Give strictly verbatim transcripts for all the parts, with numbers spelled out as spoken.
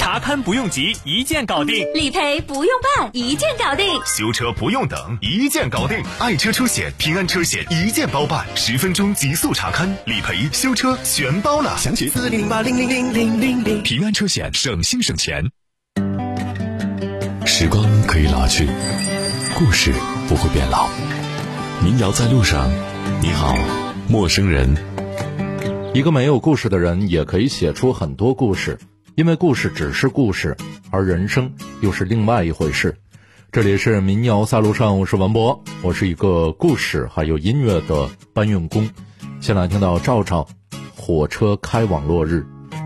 查看不用急，一键搞定； 理赔不用办，一键搞定； 修车不用等，一键搞定。爱车车险、平安车险一键包办，十分钟极速查看，理赔、修车全包了。详情四零零八零零零零零零。平安车险，省心省钱。 时光可以老去，故事不会变老。民谣在路上，你好，陌生人。 一个没有故事的人也可以写出很多故事，因为故事只是故事，而人生又是另外一回事。这里是民谣在路上，我是文博，我是一个故事还有音乐的搬运工。先来听到赵赵火车开网络日。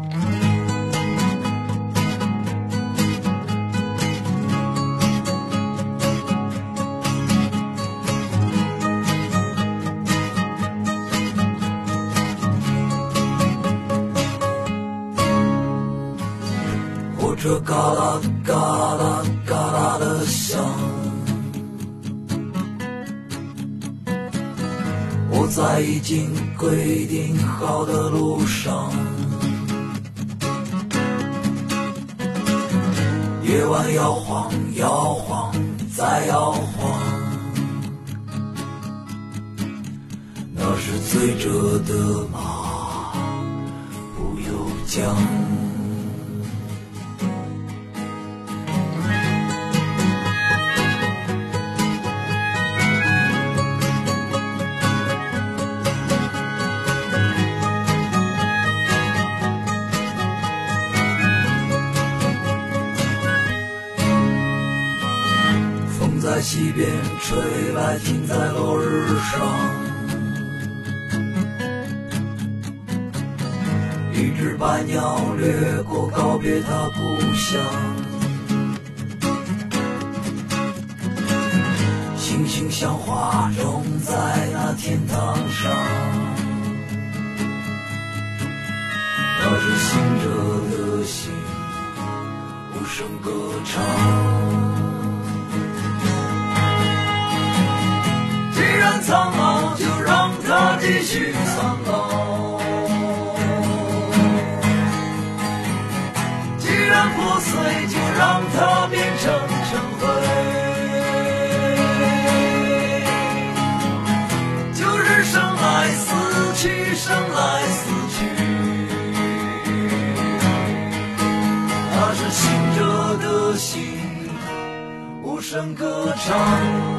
火车嘎啦嘎啦嘎啦的响，我在已经规定好的路上，夜晚摇晃摇晃再摇晃，那是醉着的马不由缰。在西边吹来，停在落日上，一只白鸟掠过，告别它故乡。星星像花种在那天堂上，那是醒着的心无声歌唱。既然苍老，就让它继续苍老；既然破碎，就让它变成尘灰。就是生来死去，生来死去，它是醒着的心无声歌唱。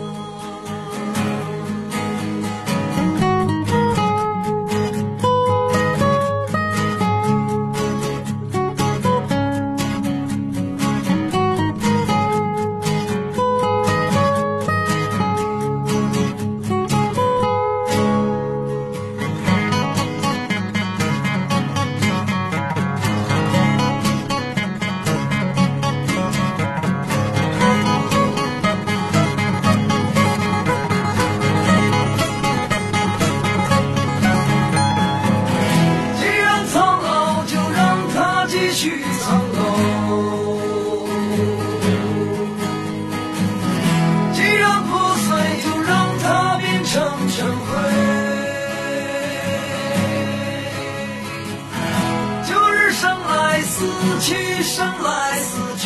死去，生来死去，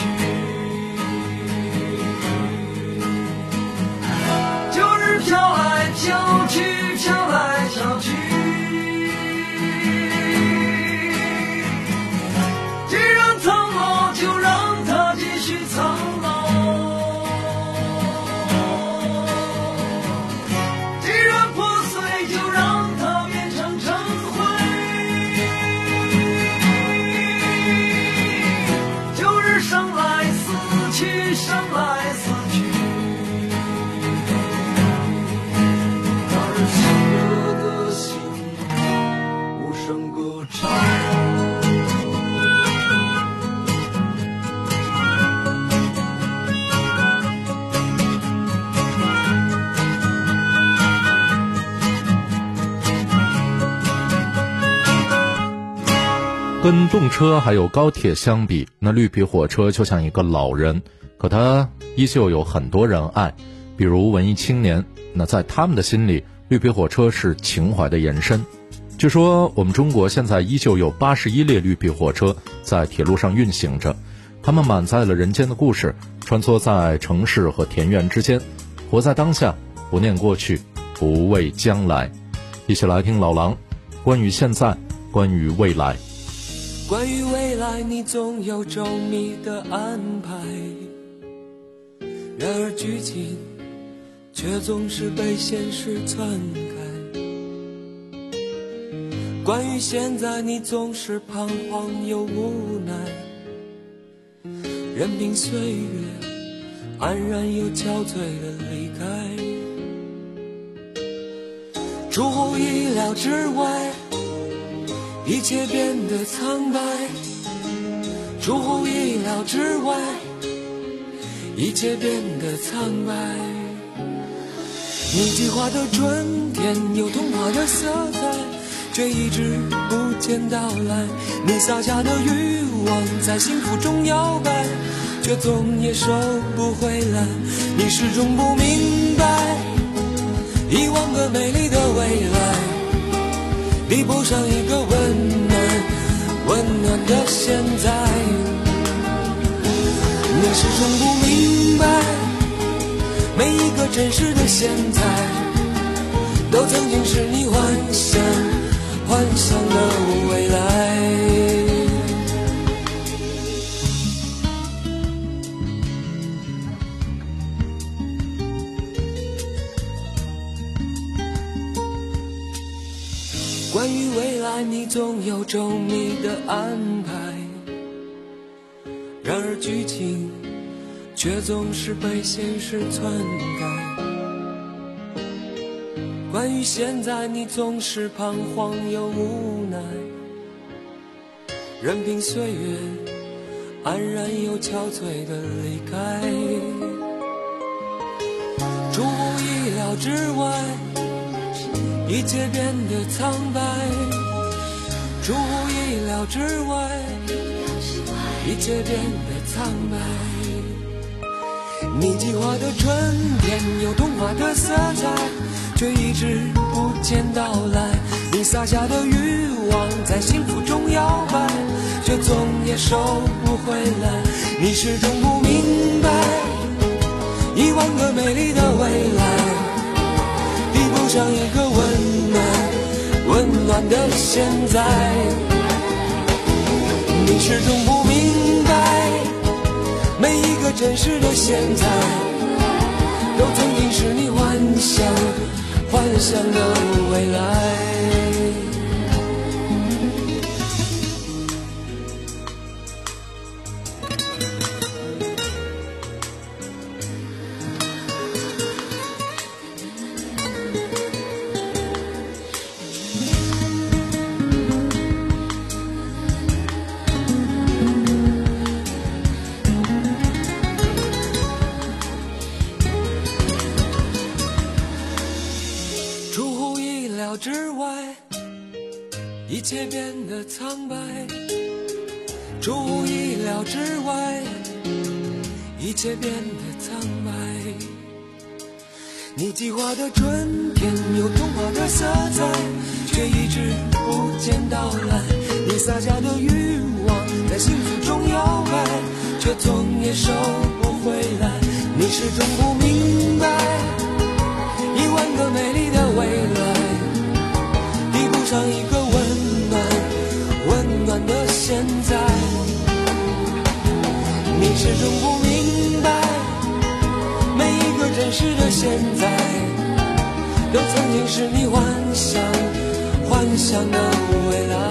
就是飘来飘去，飘来飘去。既然苍老，就让它继续苍老；既然破碎，就让它变成尘灰。生来死去，生来死去，那是炽热的心无声歌唱。 跟动车还有高铁相比，那绿皮火车就像一个老人，可它依旧有很多人爱，比如文艺青年，那在他们的心里，绿皮火车是情怀的延伸。 据说我们中国现在依旧有八十一列绿皮火车在铁路上运行着，它们满载了人间的故事，穿梭在城市和田园之间，活在当下，不念过去，不畏将来。一起来听老狼，关于现在，关于未来。 关于未来，你总有周密的安排，然而剧情却总是被现实篡改。关于现在，你总是彷徨又无奈，任凭岁月安然又憔悴的离开。出乎意料之外，一切变得苍白。出乎意料之外，一切变得苍白。你计划的春天有童话的色彩，却一直不见到来。你撒下的欲望在幸福中摇摆，却总也收不回来。你始终不明白，一万个美丽的未来比不上一个温暖温暖的现在。你始终不明白，每一个真实的现在都曾经是你幻想幻想的未来。关于未来，你总有周密的安排，然而剧情却总是被现实篡改。关于现在，你总是彷徨又无奈，任凭岁月安然又憔悴的离开。出乎意料之外，一切变得苍白。出乎意料之外，一切变得苍白。你计划的春天有童话的色彩，却一直不见到来。你撒下的欲望在幸福中摇摆，却总也收不回来。你始终不明白，一万个美丽的未来比不上一个温暖温暖的现在。你始终不明白，每一个真实的现在都曾经是你幻想幻想的未来。之外，一切变得苍白。出乎意料之外，一切变得苍白。你计划的春天有童话的色彩，却一直不见到来。你撒下的欲望在幸福中摇摆，却总也收不回来。你始终不明白，一万个美丽的未来比不上一个温暖温暖的现在。你始终不明白，每一个真实的现在都曾经是你幻想幻想的未来。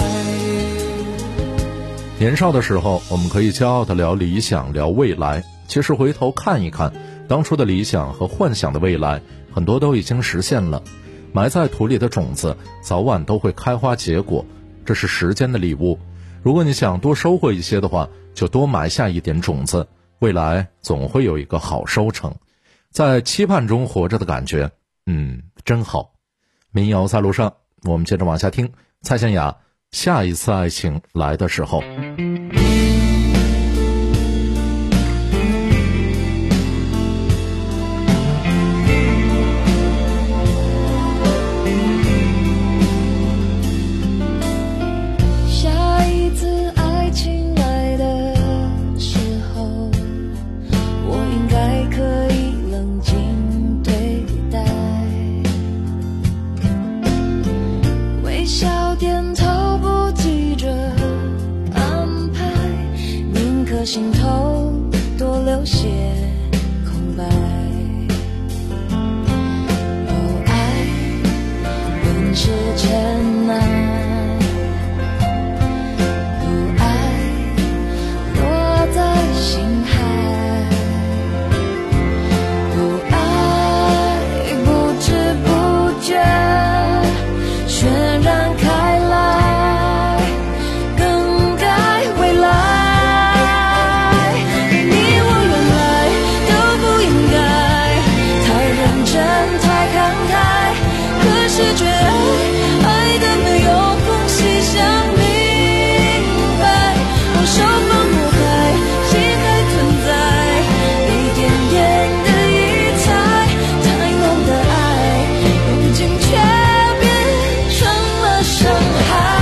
年少的时候，我们可以骄傲地聊理想，聊未来。其实回头看一看，当初的理想和幻想的未来，很多都已经实现了。埋在土里的种子早晚都会开花结果，这是时间的礼物。如果你想多收获一些的话，就多埋下一点种子，未来总会有一个好收成。在期盼中活着的感觉，嗯，真好。民谣在路上，我们接着往下听蔡健雅，下一次爱情来的时候。 心头多留些空白。哦，爱本是尘埃，不爱落在心海，不爱不知不觉渲染开来，更改未来。你我原来都不应该太认真太慷慨，可是却爱爱的没有空隙想明白。我手放不开，心还存在一点点的疑猜，太浓的爱如今却变成了伤害。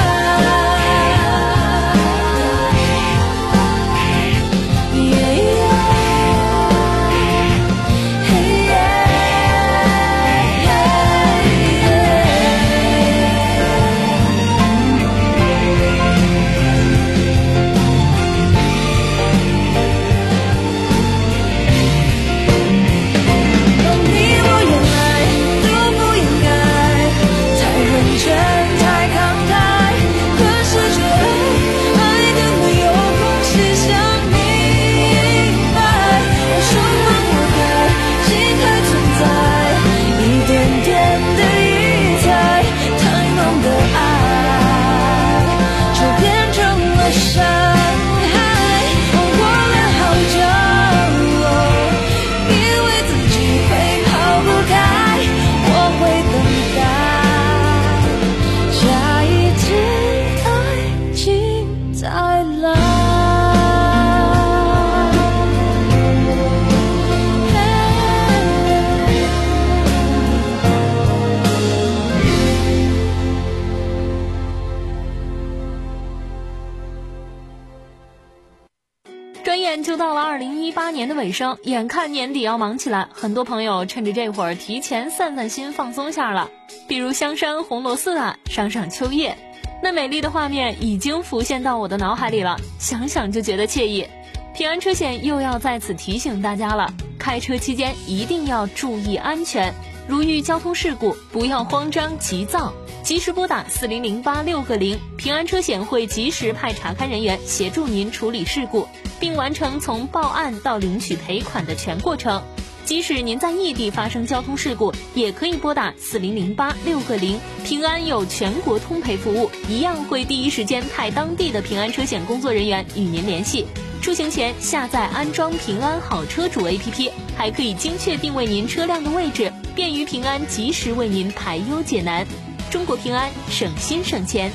转眼就到了二零一八年的尾声，眼看年底要忙起来，很多朋友趁着这会儿提前散散心放松下了，比如香山红螺寺啊，赏赏秋叶，那美丽的画面已经浮现到我的脑海里了，想想就觉得惬意。平安车险又要在此提醒大家了，开车期间一定要注意安全，如遇交通事故不要慌张急躁，及时拨打四零零八六个零，平安车险会及时派查看人员协助您处理事故，并完成从报案到领取赔款的全过程。即使您在异地发生交通事故，也可以拨打四零零八六个零，平安有全国通赔服务，一样会第一时间派当地的平安车险工作人员与您联系。出行前下载安装平安好车主 A P P， 还可以精确定位您车辆的位置，便于平安及时为您排忧解难。中国平安，省心省钱。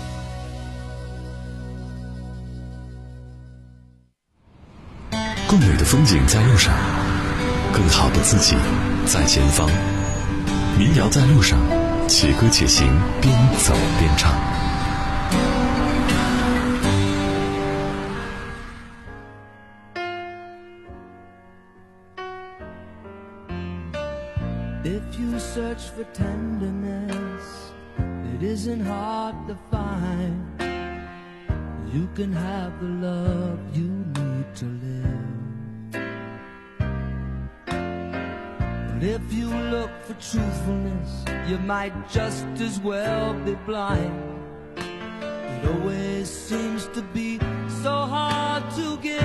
更美的风景在路上，更好的自己在前方。民谣在路上，且歌且行，边走边唱。 If you search for tenderness, it isn't hard to find. You can have the love you need to live. But if you look for truthfulness, you might just as well be blind. It always seems to be so hard to give.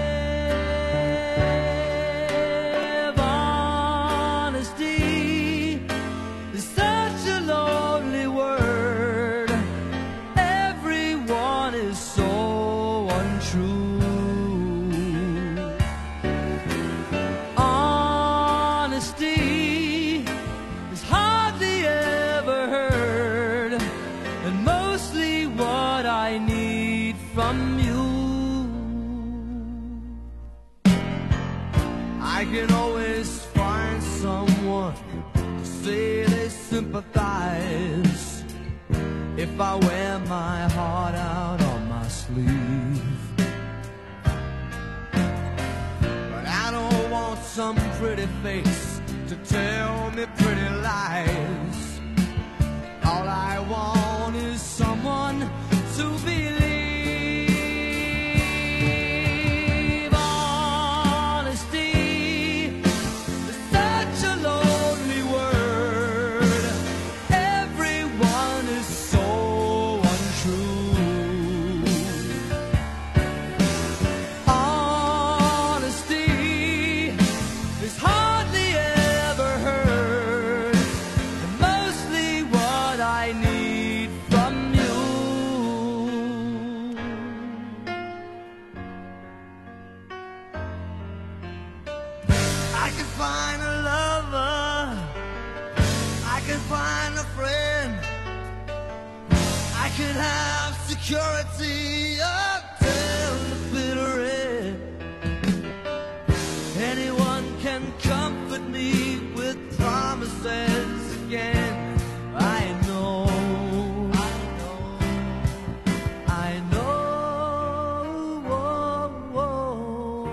From you, I can always find someone to say they sympathize if I wear my heart out on my sleeve. But I don't want some pretty face to tell me pretty lies. All I want is someone to believe. could find a lover, I could find a friend, I could have security until the bitter end. Anyone can comfort me with promises again. I know, I know, I know. Whoa, whoa.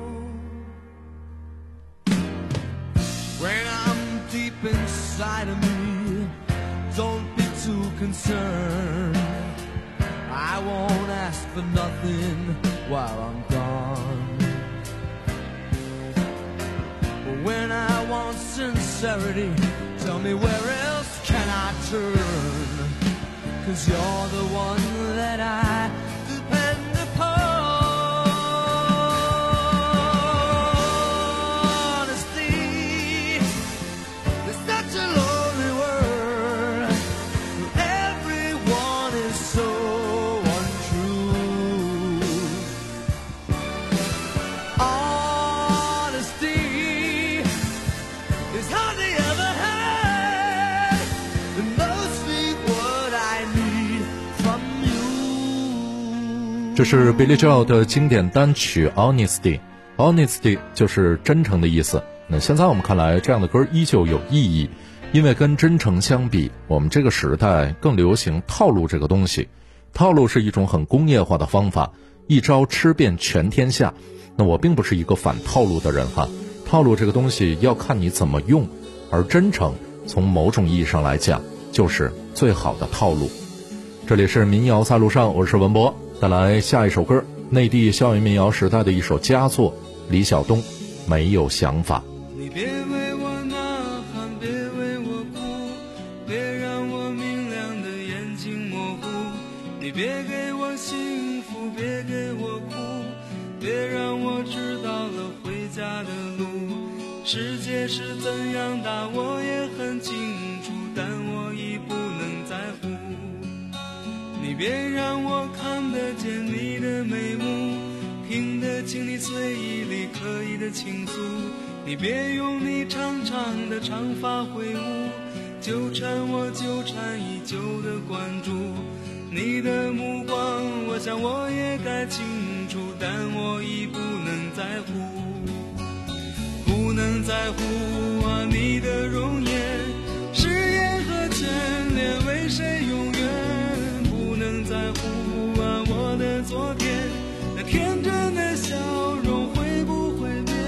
When I'm deep inside of me, don't be too concerned. I won't ask for nothing while I'm gone. But when I want sincerity, tell me where else can I turn? 'Cause you're the one that I depend upon. Honesty is such a lonely word. Everyone is so untrue. Honesty is hardly ever had, and mostly what I need from you. 这是 Billy Joel 的经典单曲 Honesty。 Honesty 就是真诚的意思。那现在我们看来，这样的歌依旧有意义，因为跟真诚相比，我们这个时代更流行套路这个东西。套路是一种很工业化的方法，一招吃遍全天下。那我并不是一个反套路的人哈，套路这个东西要看你怎么用，而真诚从某种意义上来讲就是最好的套路。这里是民谣在路上，我是文博，带来下一首歌，内地校园民谣时代的一首佳作，李晓东，没有想法。 你别为我呐喊，别为我哭，别让我明亮的眼睛模糊。你别给我幸福，别给我苦，别让我知道了回家的路。世界是怎样大我也很清楚，但我已不能在乎。你别让我看得见你的眉目，听得清你嘴里刻意的倾诉。你别用你长长的长发挥舞，纠缠我纠缠已久的关注。你的目光我想我也该清楚，但我已不能在乎，不能在乎啊你的容颜，誓言和眷恋为谁永远，不能在乎啊我的昨天，那天真的笑容会不会变？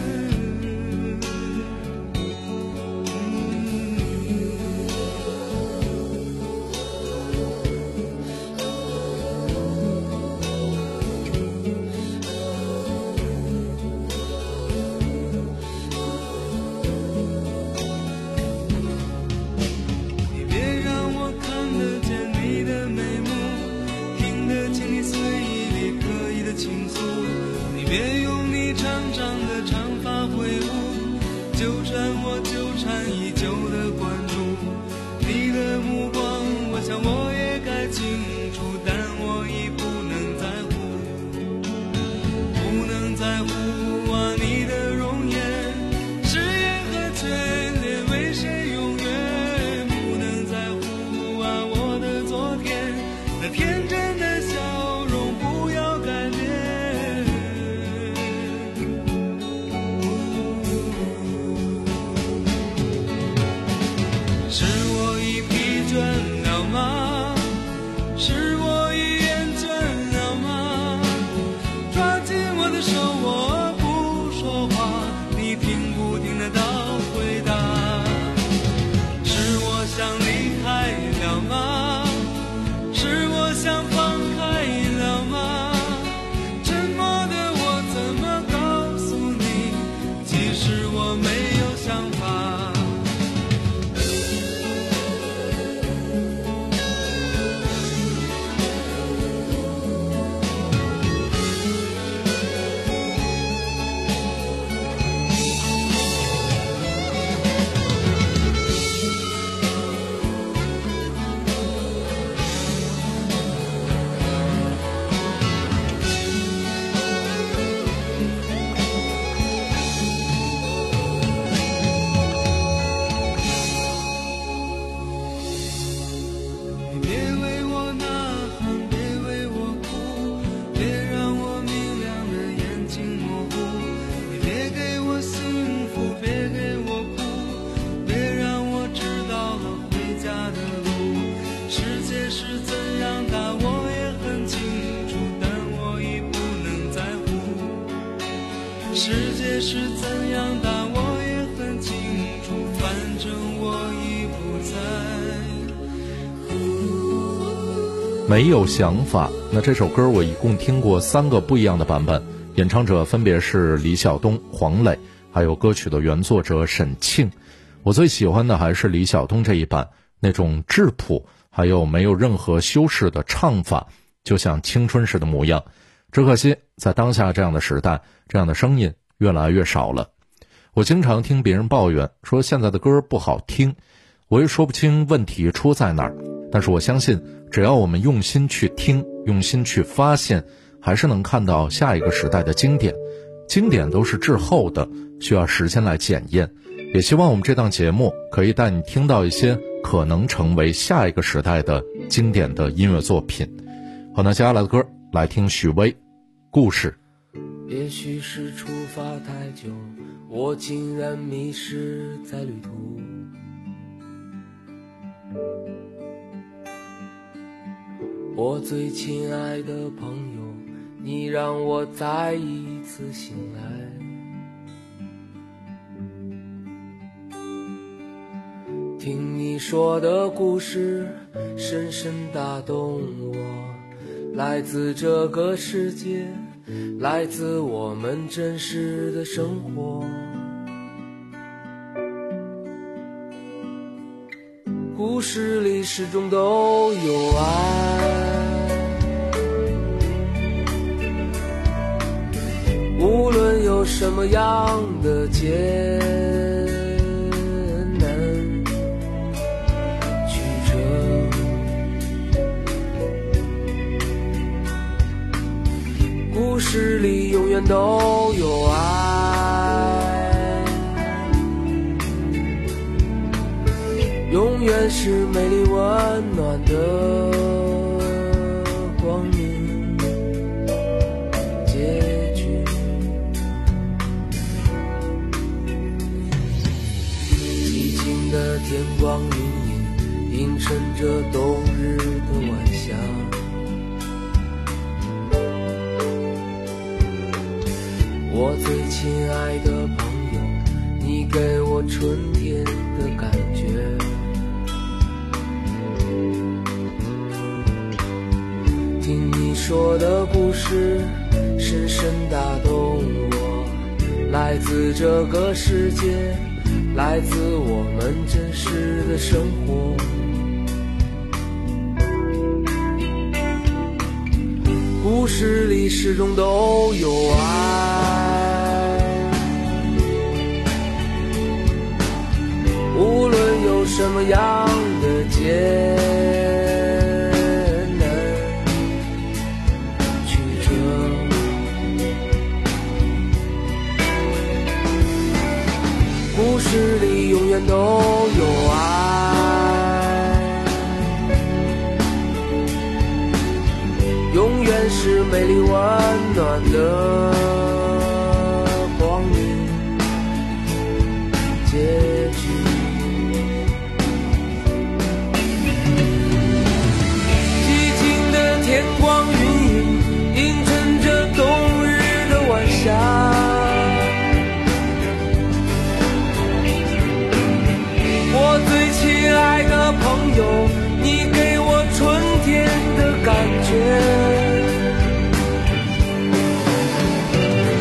你别让我看得见你的眉目，听得清你随意里刻意的倾诉。你别用你长长的长发挥舞，纠缠我纠缠已久的关注。你的目光我想我也该清楚，但我已不能在乎，不能在乎啊你的容颜，誓言和眷恋为谁永远，不能在乎啊我的昨天，那天真的笑容不要改变。是我已疲倦了吗？ 是怎样，但我也很清楚，反正我已不在。 没有想法。那这首歌我一共听过三个不一样的版本，演唱者分别是李晓东、黄磊，还有歌曲的原作者沈庆。我最喜欢的还是李晓东这一版，那种质朴还有没有任何修饰的唱法，就像青春时的模样。只可惜在当下这样的时代，这样的声音越来越少了。我经常听别人抱怨说现在的歌不好听，我也说不清问题出在哪儿，但是我相信只要我们用心去听，用心去发现，还是能看到下一个时代的经典。经典都是滞后的，需要时间来检验。也希望我们这档节目可以带你听到一些可能成为下一个时代的经典的音乐作品。好，那接下来的歌来听许巍故事。 也许是出发太久，我竟然迷失在旅途。我最亲爱的朋友，你让我再一次醒来。听你说的故事深深打动我，来自这个世界，来自我们真实的生活。故事里始终都有爱，无论有什么样的艰难曲折，故事里永远都有爱，永远是美丽温暖的光明结局。寂静的天光云影，映衬着冬日的晚霞。我最亲爱的朋友，你给我春天的感觉。听你说的故事深深打动我，来自这个世界，来自我们真实的生活。故事里始终都有爱，无论有什么样的艰难曲折，故事里永远都有爱，永远是美丽温暖的光明结局。寂静的天光云影，映衬着冬日的晚霞。我最亲爱的朋友，你给我春天的感觉。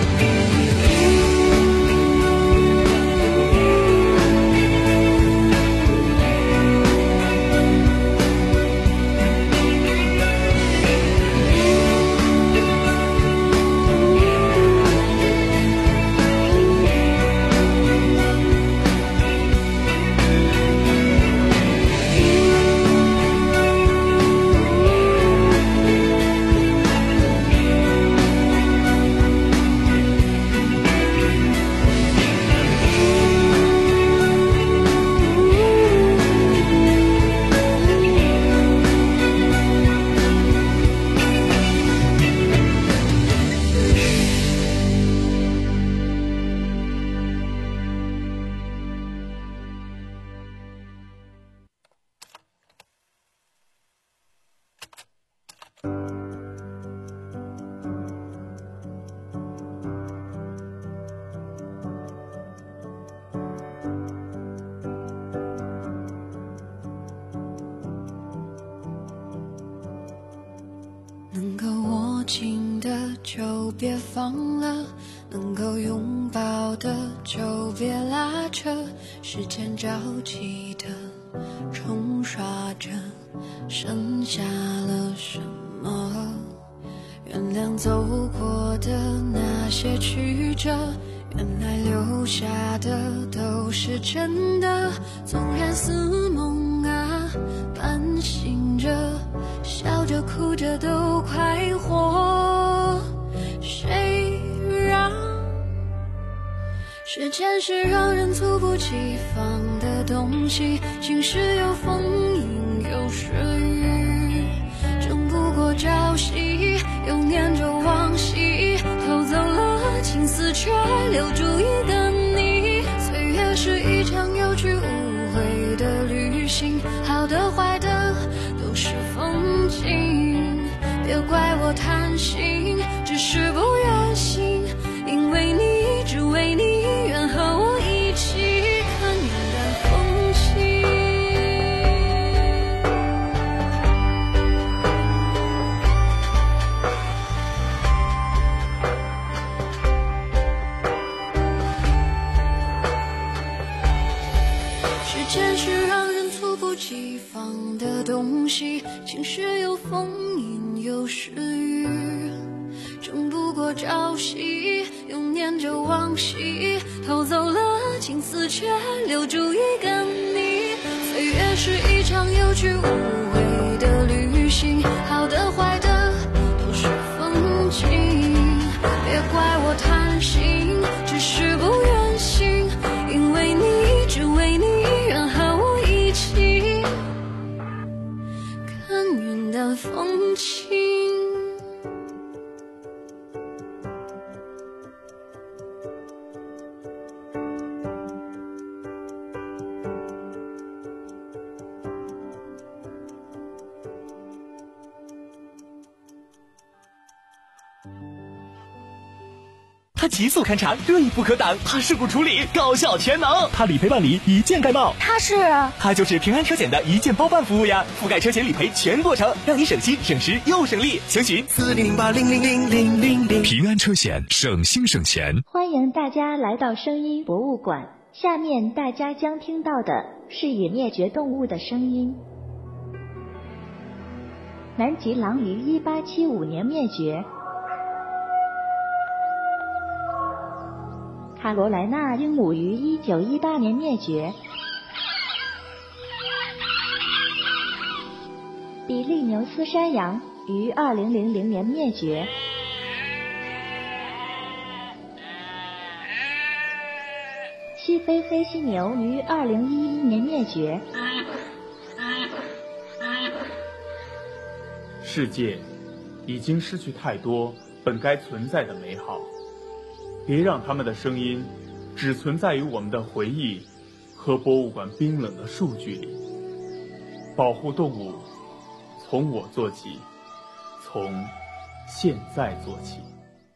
紧的就别放了，能够拥抱的就别拉扯，时间着急的冲刷着，剩下了什么？原谅走过的那些曲折，原来留下的都是真的，纵然似梦啊，半醒着，笑着哭着都快活。谁让时间是让人猝不及防的东西，晴时有风阴有时雨，争不过朝夕，又念着往昔，偷走了青丝却留住一个你。岁月是一场有去无回的旅行，好的坏的都是风景，别怪我贪心，只是不愿醒，因为你只为你愿和我一起看云淡风轻。时间是让人猝不及防的东西，晴时有风阴有时雨，争不过朝夕，又念着往昔，偷走了青丝却留住一个你。岁月是一场有去无回的旅行，好的坏的都是风景，别怪我贪心，只是不愿醒，因为你只为你愿和我一起看云淡风轻。 它急速勘查，锐不可挡；它事故处理，高效全能；它理赔办理，一键盖帽。 它是它就是平安车险的一键包办服务呀，覆盖车险理赔全过程，让你省心省时又省力。详询四零零八零零零零零零。平安车险，省心省钱。 欢迎大家来到声音博物馆，下面大家将听到的是已灭绝动物的声音。南极狼于一八七五年灭绝，卡罗莱纳鹦鹉于一九一八年灭绝，比利牛斯山羊于二零零零年灭绝，西非黑犀牛于二零一一年灭绝。 世界已经失去太多本该存在的美好，别让他们的声音只存在于我们的回忆和博物馆冰冷的数据里。保护动物，从我做起，从现在做起。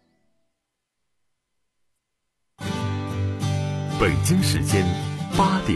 北京时间八点。